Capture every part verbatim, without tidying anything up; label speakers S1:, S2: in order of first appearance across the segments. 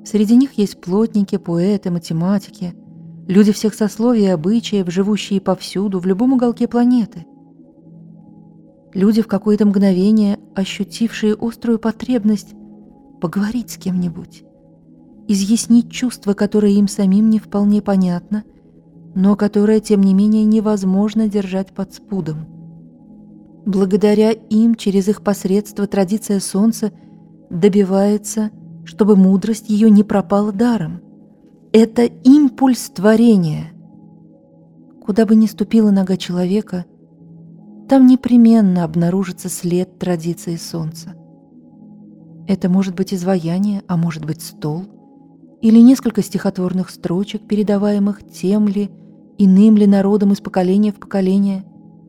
S1: Среди них есть плотники, поэты, математики, люди всех сословий и обычаев, живущие повсюду, в любом уголке планеты. Люди, в какое-то мгновение ощутившие острую потребность поговорить с кем-нибудь, изъяснить чувство, которое им самим не вполне понятно, но которое, тем не менее, невозможно держать под спудом. Благодаря им, через их посредство, традиция Солнца добивается, чтобы мудрость ее не пропала даром. Это импульс творения. Куда бы ни ступила нога человека, там непременно обнаружится след традиции Солнца. Это может быть изваяние, а может быть стол, или несколько стихотворных строчек, передаваемых тем ли, иным ли народом из поколения в поколение.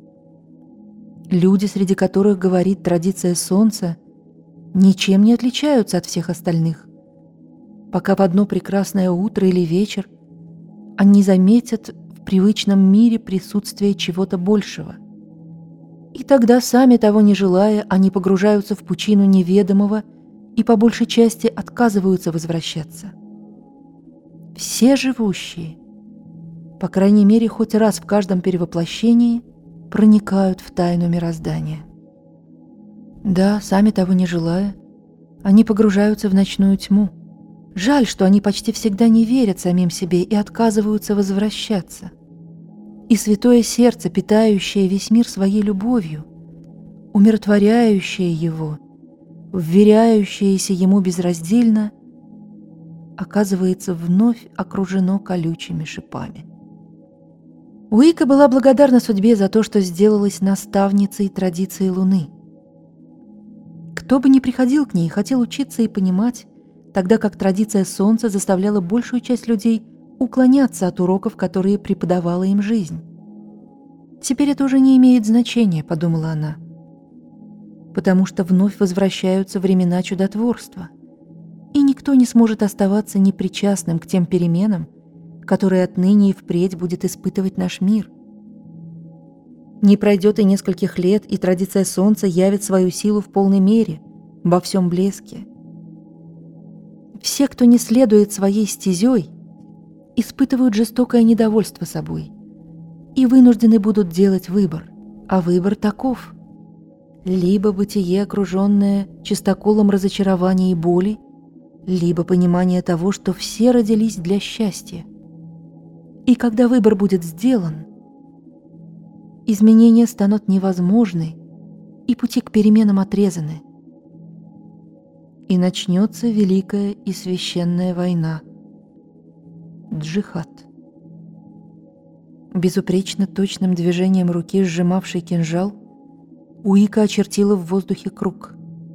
S1: Люди, среди которых говорит традиция Солнца, ничем не отличаются от всех остальных, пока в одно прекрасное утро или вечер они заметят в привычном мире присутствие чего-то большего. И тогда, сами того не желая, они погружаются в пучину неведомого и по большей части отказываются возвращаться. Все живущие, по крайней мере, хоть раз в каждом перевоплощении, проникают в тайну мироздания. Да, сами того не желая, они погружаются в ночную тьму. Жаль, что они почти всегда не верят самим себе и отказываются возвращаться. И святое сердце, питающее весь мир своей любовью, умиротворяющее его, вверяющееся ему безраздельно, оказывается вновь окружено колючими шипами. Уика была благодарна судьбе за то, что сделалась наставницей традиции Луны. Кто бы ни приходил к ней, хотел учиться и понимать, тогда как традиция Солнца заставляла большую часть людей уклоняться от уроков, которые преподавала им жизнь. «Теперь это уже не имеет значения», — подумала она, «потому что вновь возвращаются времена чудотворства, и никто не сможет оставаться непричастным к тем переменам, которые отныне и впредь будет испытывать наш мир. Не пройдет и нескольких лет, и традиция Солнца явит свою силу в полной мере, во всем блеске. Все, кто не следует своей стезей, испытывают жестокое недовольство собой и вынуждены будут делать выбор, а выбор таков: либо бытие, окруженное чистоколом разочарования и боли, либо понимание того, что все родились для счастья. И когда выбор будет сделан, изменения станут невозможны, и пути к переменам отрезаны. И начнется великая и священная война — джихад. Безупречно точным движением руки, сжимавшей кинжал, Уика очертила в воздухе круг,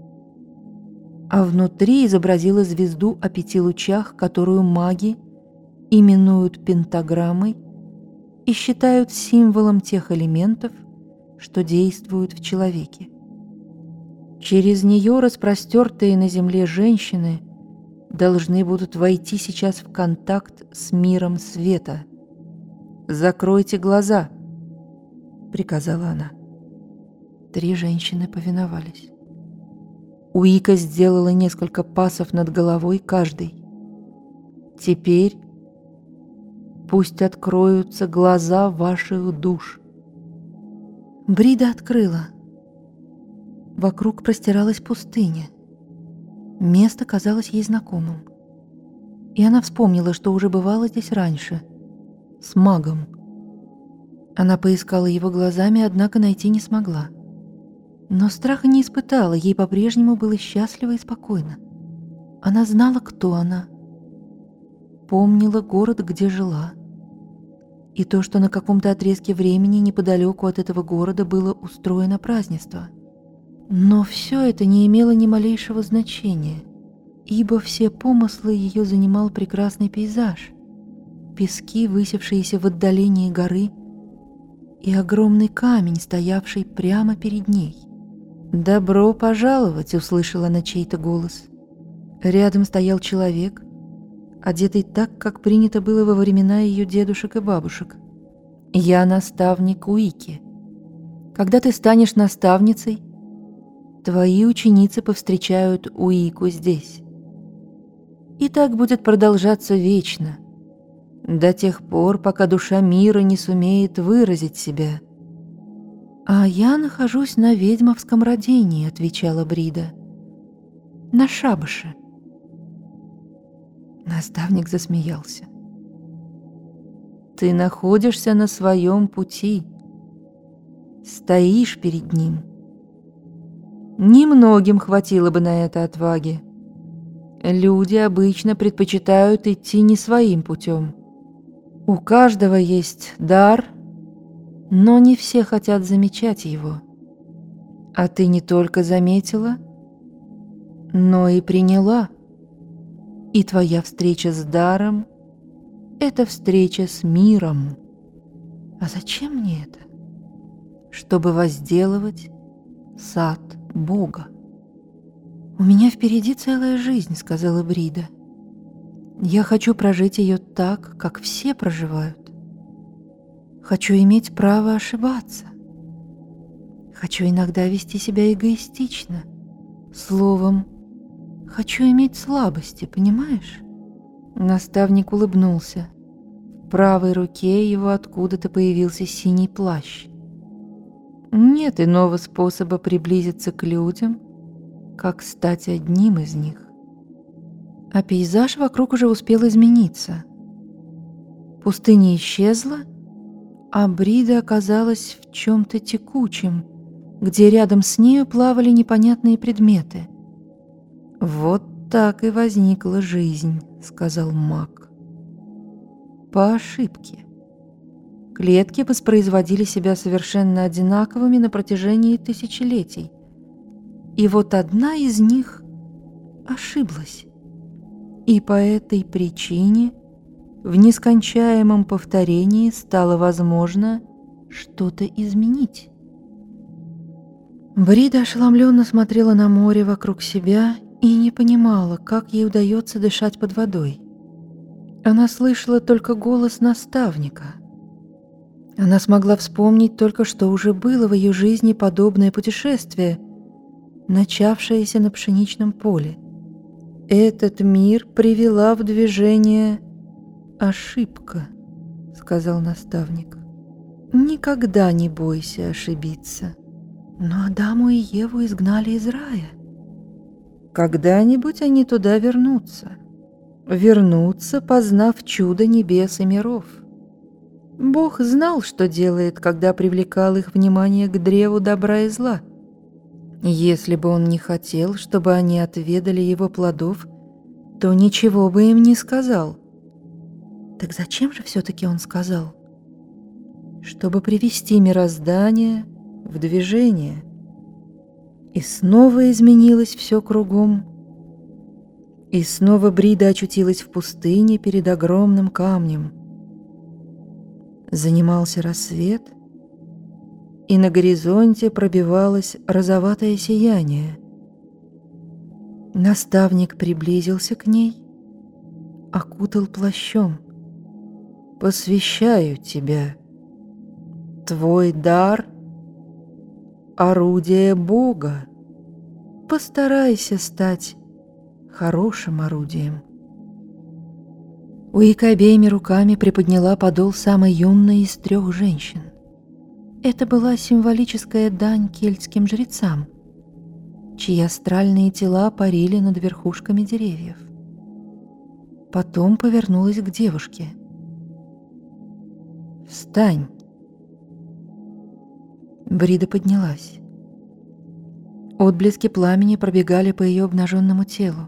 S1: а внутри изобразила звезду о пяти лучах, которую маги именуют пентаграммой и считают символом тех элементов, что действуют в человеке. Через нее распростертые на земле женщины должны будут войти сейчас в контакт с миром света. «Закройте глаза», — приказала она. Три женщины повиновались. Уика сделала несколько пасов над головой каждой. «Теперь пусть откроются глаза ваших душ». Брида открыла. Вокруг простиралась пустыня. Место казалось ей знакомым. И она вспомнила, что уже бывала здесь раньше, с магом. Она поискала его глазами, однако найти не смогла. Но страха не испытала, ей по-прежнему было счастливо и спокойно. Она знала, кто она. Помнила город, где жила. И то, что на каком-то отрезке времени неподалеку от этого города было устроено празднество. Но все это не имело ни малейшего значения, ибо все помыслы ее занимал прекрасный пейзаж, пески, высевшиеся в отдалении горы, и огромный камень, стоявший прямо перед ней. «Добро пожаловать!» — услышала она чей-то голос. Рядом стоял человек, одетый так, как принято было во времена ее дедушек и бабушек. «Я наставник Уики. Когда ты станешь наставницей, твои ученицы повстречают Уику здесь. И так будет продолжаться вечно, до тех пор, пока душа мира не сумеет выразить себя. «А я нахожусь на ведьмовском родении», — отвечала Брида. «На шабаше». Наставник засмеялся. «Ты находишься на своем пути, стоишь перед ним. Немногим хватило бы на это отваги. Люди обычно предпочитают идти не своим путем. У каждого есть дар, но не все хотят замечать его. А ты не только заметила, но и приняла. И твоя встреча с даром — это встреча с миром. А зачем мне это? Чтобы возделывать сад Бога. «У меня впереди целая жизнь», — сказала Брида. «Я хочу прожить ее так, как все проживают. Хочу иметь право ошибаться. Хочу иногда вести себя эгоистично. Словом, хочу иметь слабости, понимаешь?» Наставник улыбнулся. В правой руке его откуда-то появился синий плащ. Нет иного способа приблизиться к людям, как стать одним из них. А пейзаж вокруг уже успел измениться. Пустыня исчезла, а Брида оказалась в чем-то текучем, где рядом с нею плавали непонятные предметы. «Вот так и возникла жизнь», — сказал маг. «По ошибке. Клетки воспроизводили себя совершенно одинаковыми на протяжении тысячелетий. И вот одна из них ошиблась. И по этой причине в нескончаемом повторении стало возможно что-то изменить». Брида ошеломленно смотрела на море вокруг себя и не понимала, как ей удается дышать под водой. Она слышала только голос наставника. Она смогла вспомнить только, что уже было в ее жизни подобное путешествие, начавшееся на пшеничном поле. «Этот мир привела в движение ошибка», — сказал наставник. «Никогда не бойся ошибиться. Но Адаму и Еву изгнали из рая. Когда-нибудь они туда вернутся. Вернутся, познав чудо небес и миров. Бог знал, что делает, когда привлекал их внимание к древу добра и зла. Если бы он не хотел, чтобы они отведали его плодов, то ничего бы им не сказал. Так зачем же все-таки он сказал? Чтобы привести мироздание в движение. И снова изменилось все кругом. И снова Брида очутилась в пустыне перед огромным камнем. Занимался рассвет, и на горизонте пробивалось розоватое сияние. Наставник приблизился к ней, окутал плащом. «Посвящаю тебя. Твой дар — орудие Бога. Постарайся стать хорошим орудием». Уика обеими руками приподняла подол самой юной из трех женщин. Это была символическая дань кельтским жрецам, чьи астральные тела парили над верхушками деревьев. Потом повернулась к девушке. «Встань!» Брида поднялась. Отблески пламени пробегали по ее обнаженному телу.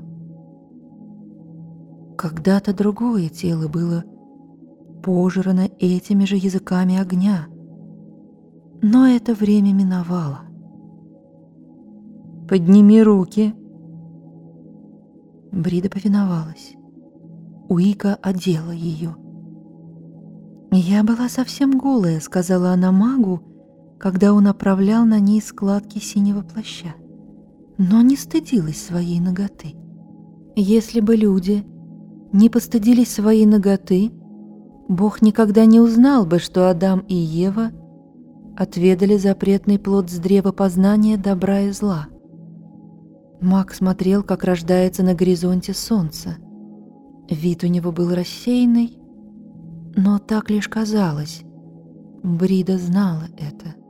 S1: Когда-то другое тело было пожрано этими же языками огня, но это время миновало. «Подними руки!» Брида повиновалась. Уика одела ее. «Я была совсем голая», — сказала она магу, когда он оправлял на ней складки синего плаща, но не стыдилась своей наготы. Если бы люди не постыдились своей наготы, Бог никогда не узнал бы, что Адам и Ева отведали запретный плод с древа познания добра и зла. Маг смотрел, как рождается на горизонте солнце. Вид у него был рассеянный, но так лишь казалось. Брида знала это.